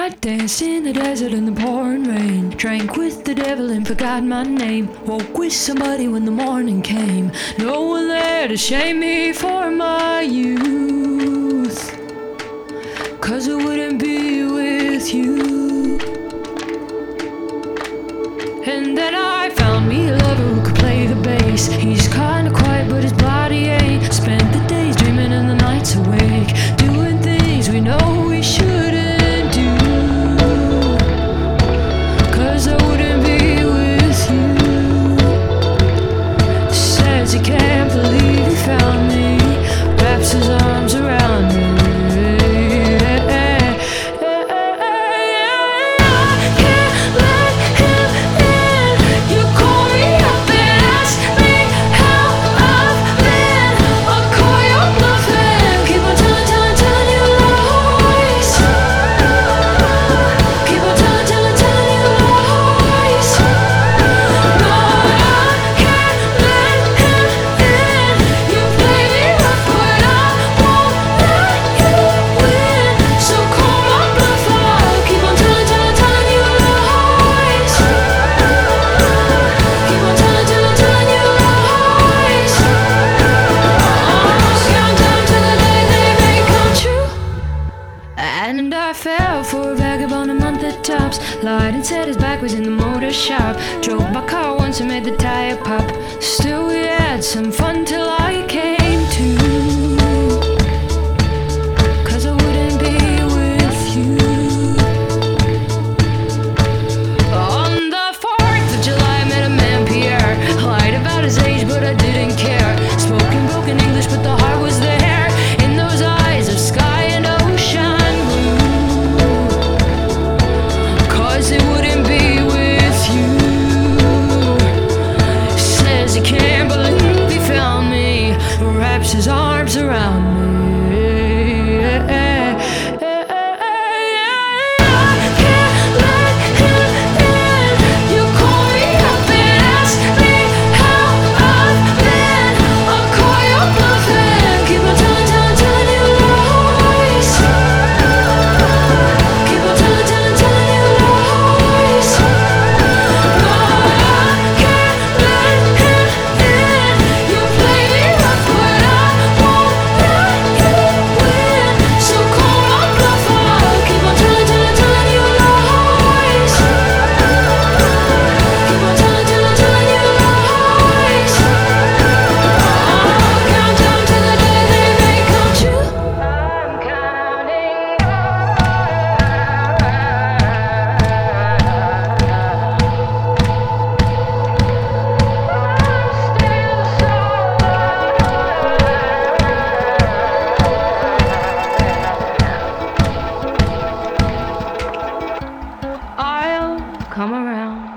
Danced in the desert in the pouring rain. Drank with the devil and forgot my name. Woke with somebody when the morning came. No one there to shame me for my youth, 'cause I wouldn't be with you. And then I found me a lover who could play the bass. He's kinda quiet but his body ain't. Spent the days dreaming and the nights awake, doing things we know we shouldn't do, 'cause I wouldn't be with you. Says he can't believe he found me, wraps his arms around me. And I fell for a vagabond a month at tops. Lied and said his back was in the motor shop. Drove my car once and made the tire pop. Still we had some fun till I came to, 'cause I wouldn't be with you. On the 4th of July I met a man, Pierre. Lied about his age but I didn't care. Spoken broken English but the heart was there. In those eyes of sky and ocean, it wouldn't be with you. Says he can't believe he found me, wraps his arms around me. Come around.